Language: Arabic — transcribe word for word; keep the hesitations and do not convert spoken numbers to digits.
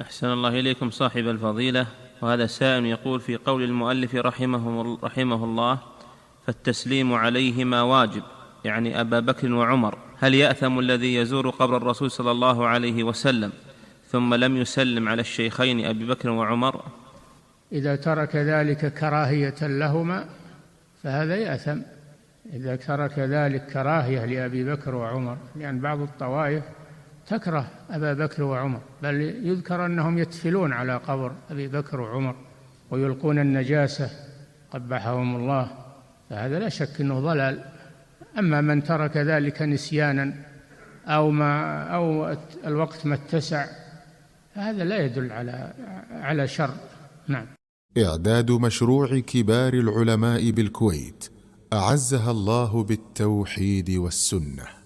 أحسن الله إليكم صاحب الفضيلة. وهذا سائل يقول: في قول المؤلف رحمه, رحمه الله: فالتسليم عليهما واجب، يعني أبا بكر وعمر، هل يأثم الذي يزور قبر الرسول صلى الله عليه وسلم ثم لم يسلم على الشيخين أبي بكر وعمر؟ إذا ترك ذلك كراهية لهما فهذا يأثم، إذا ترك ذلك كراهية لأبي بكر وعمر، لأن بعض الطوائف تكره أبا بكر وعمر، بل يذكر أنهم يتفلون على قبر أبي بكر وعمر ويلقون النجاسة قبحهم الله، فهذا لا شك أنه ضلال. أما من ترك ذلك نسيانا أو ما أو الوقت ما اتسع فهذا لا يدل على على شر. نعم. إعداد مشروع كبار العلماء بالكويت أعزها الله بالتوحيد والسنة.